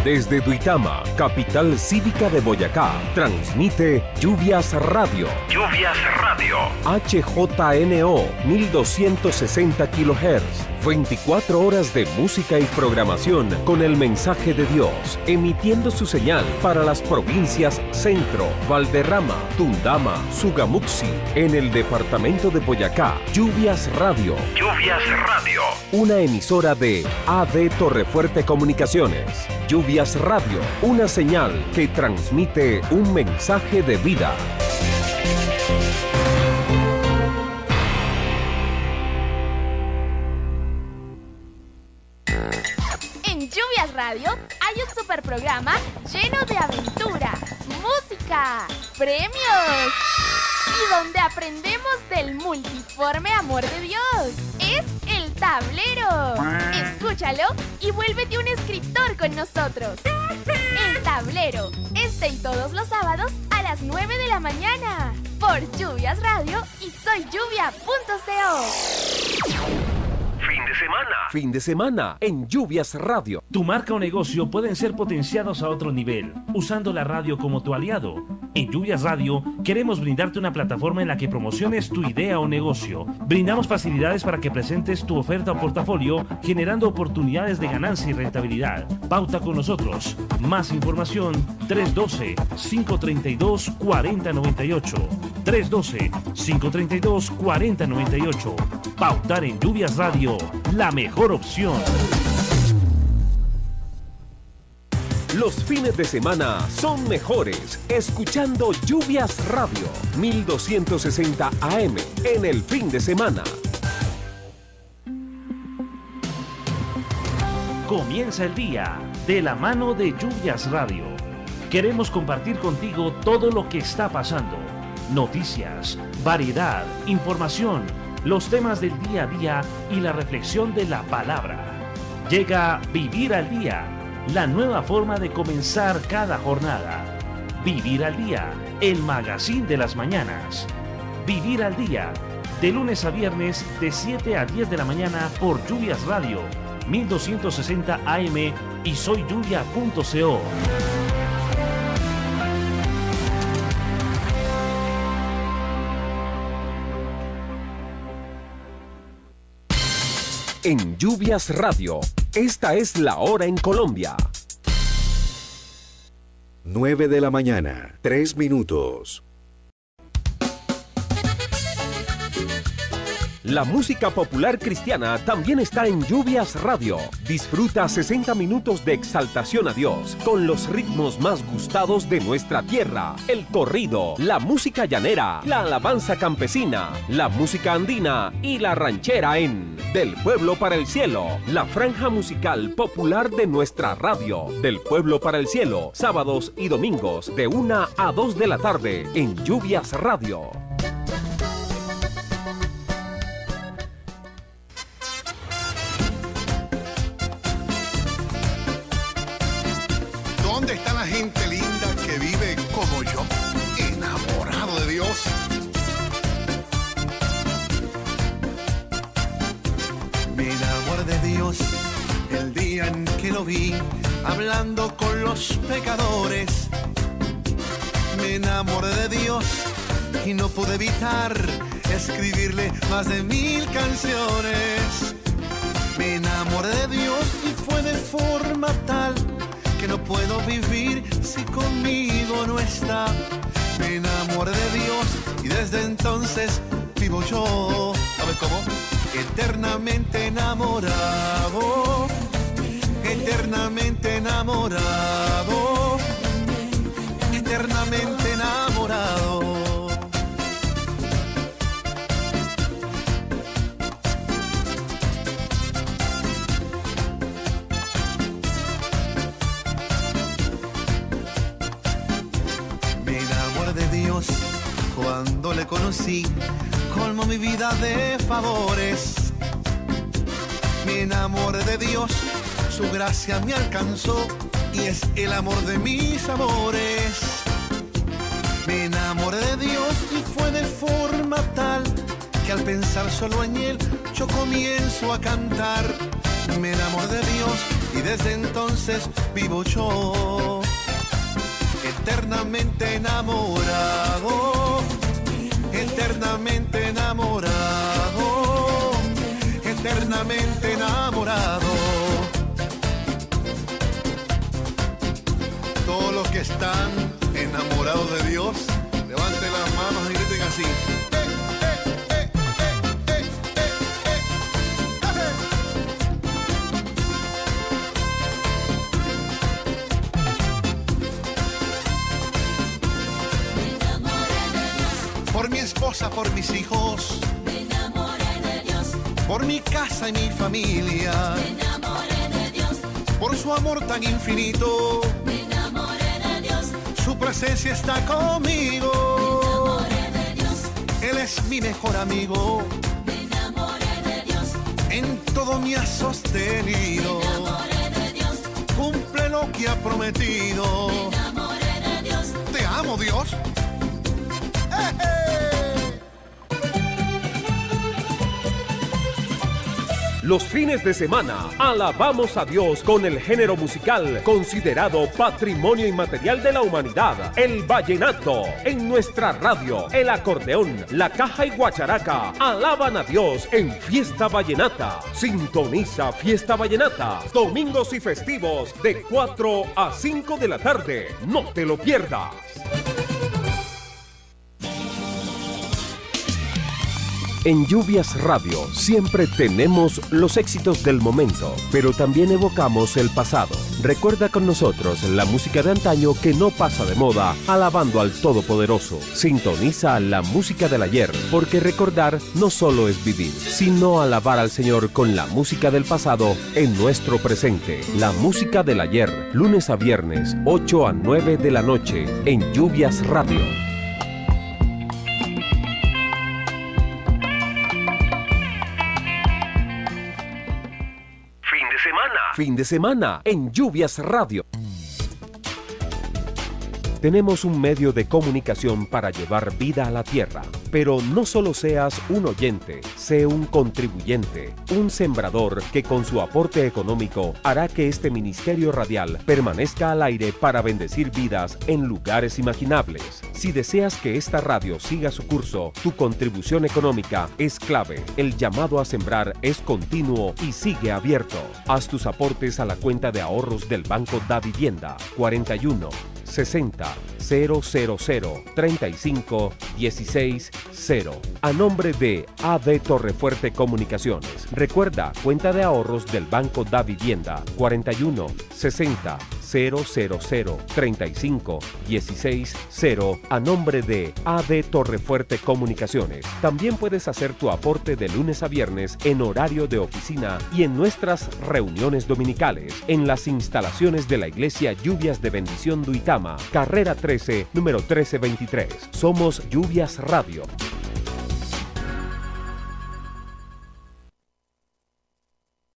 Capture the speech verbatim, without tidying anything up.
Desde Duitama, capital cívica de Boyacá, transmite Lluvias Radio. Lluvias Radio. H J N O mil doscientos sesenta kilohertz. veinticuatro horas de música y programación con el mensaje de Dios, emitiendo su señal para las provincias Centro, Valderrama, Tundama, Sugamuxi, en el departamento de Boyacá. Lluvias Radio. Lluvias Radio. Una emisora de A D Torrefuerte Comunicaciones. Lluvias Radio, una señal que transmite un mensaje de vida. Lluvias Radio hay un super programa lleno de aventura, música, premios y donde aprendemos del multiforme amor de Dios. Es El Tablero. Escúchalo y vuélvete un escritor con nosotros. El Tablero, este y todos los sábados a las nueve de la mañana por Lluvias Radio y soy lluvia punto co. Fin de semana. Fin de semana en Lluvias Radio. Tu marca o negocio pueden ser potenciados a otro nivel, usando la radio como tu aliado. En Lluvias Radio queremos brindarte una plataforma en la que promociones tu idea o negocio. Brindamos facilidades para que presentes tu oferta o portafolio, generando oportunidades de ganancia y rentabilidad. Pauta con nosotros. Más información tres uno dos, cinco tres dos, cuatro cero nueve ocho. tres uno dos, cinco tres dos, cuatro cero nueve ocho. Pautar en Lluvias Radio, la mejor opción. Los fines de semana son mejores escuchando Lluvias Radio mil doscientos sesenta A M en el fin de semana. Comienza el día de la mano de Lluvias Radio. Queremos compartir contigo todo lo que está pasando. Noticias, variedad, información, los temas del día a día y la reflexión de la palabra. Llega Vivir al Día, la nueva forma de comenzar cada jornada. Vivir al Día, el magazine de las mañanas. Vivir al Día, de lunes a viernes de siete a diez de la mañana por Lluvias Radio, mil doscientos sesenta A M y soy lluvia punto co. En Lluvias Radio, esta es la hora en Colombia. nueve de la mañana, tres minutos. La música popular cristiana también está en Lluvias Radio. Disfruta sesenta minutos de exaltación a Dios con los ritmos más gustados de nuestra tierra. El corrido, la música llanera, la alabanza campesina, la música andina y la ranchera en Del Pueblo para el Cielo, la franja musical popular de nuestra radio. Del Pueblo para el Cielo, sábados y domingos de una a dos de la tarde en Lluvias Radio. ¿Dónde está la gente linda que vive como yo, enamorado de Dios? Me enamoré de Dios el día en que lo vi, hablando con los pecadores. Me enamoré de Dios y no pude evitar escribirle más de mil canciones. Me enamoré de Dios y fue de forma tal que no puedo vivir si conmigo no está. Me enamoré de Dios y desde entonces vivo yo. ¿Sabes cómo? Eternamente enamorado, eternamente enamorado, eternamente enamorado. Cuando le conocí, colmó mi vida de favores. Me enamoré de Dios, su gracia me alcanzó y es el amor de mis amores. Me enamoré de Dios y fue de forma tal que al pensar solo en Él yo comienzo a cantar. Me enamoré de Dios y y desde entonces vivo yo eternamente enamorado, eternamente enamorado, eternamente enamorado. Todos los que están enamorados de Dios, levanten las manos y griten así. Por mi esposa, por mis hijos, me enamoré de Dios. Por mi casa y mi familia, me enamoré de Dios. Por su amor tan infinito, me enamoré de Dios. Su presencia está conmigo, me enamoré de Dios. Él es mi mejor amigo, me enamoré de Dios. En todo me ha sostenido, me enamoré de Dios. Cumple lo que ha prometido, me enamoré de Dios. Te amo, Dios. Los fines de semana, alabamos a Dios con el género musical considerado Patrimonio Inmaterial de la Humanidad, el vallenato. En nuestra radio, el acordeón, la caja y guacharaca alaban a Dios en Fiesta Vallenata. Sintoniza Fiesta Vallenata, domingos y festivos de cuatro a cinco de la tarde. No te lo pierdas. En Lluvias Radio siempre tenemos los éxitos del momento, pero también evocamos el pasado. Recuerda con nosotros la música de antaño que no pasa de moda, alabando al Todopoderoso. Sintoniza la música del ayer, porque recordar no solo es vivir, sino alabar al Señor con la música del pasado en nuestro presente. La música del ayer, lunes a viernes, ocho a nueve de la noche, en Lluvias Radio. Fin de semana en Lluvias Radio. Tenemos un medio de comunicación para llevar vida a la tierra, pero no solo seas un oyente, sé un contribuyente, un sembrador que con su aporte económico hará que este ministerio radial permanezca al aire para bendecir vidas en lugares imaginables. Si deseas que esta radio siga su curso, tu contribución económica es clave. El llamado a sembrar es continuo y sigue abierto. Haz tus aportes a la cuenta de ahorros del Banco Da Vivienda cuarenta y uno sesenta cero cero cero treinta y cinco dieciséis cero a nombre de A D Torrefuerte Comunicaciones. Recuerda, cuenta de ahorros del Banco Da Vivienda cuarenta y uno sesenta cero cero cero treinta y cinco dieciséis cero a nombre de A D Torrefuerte Comunicaciones. También puedes hacer tu aporte de lunes a viernes en horario de oficina y en nuestras reuniones dominicales en las instalaciones de la Iglesia Lluvias de Bendición Duitama, carrera trece, número trece veintitrés. Somos Lluvias Radio.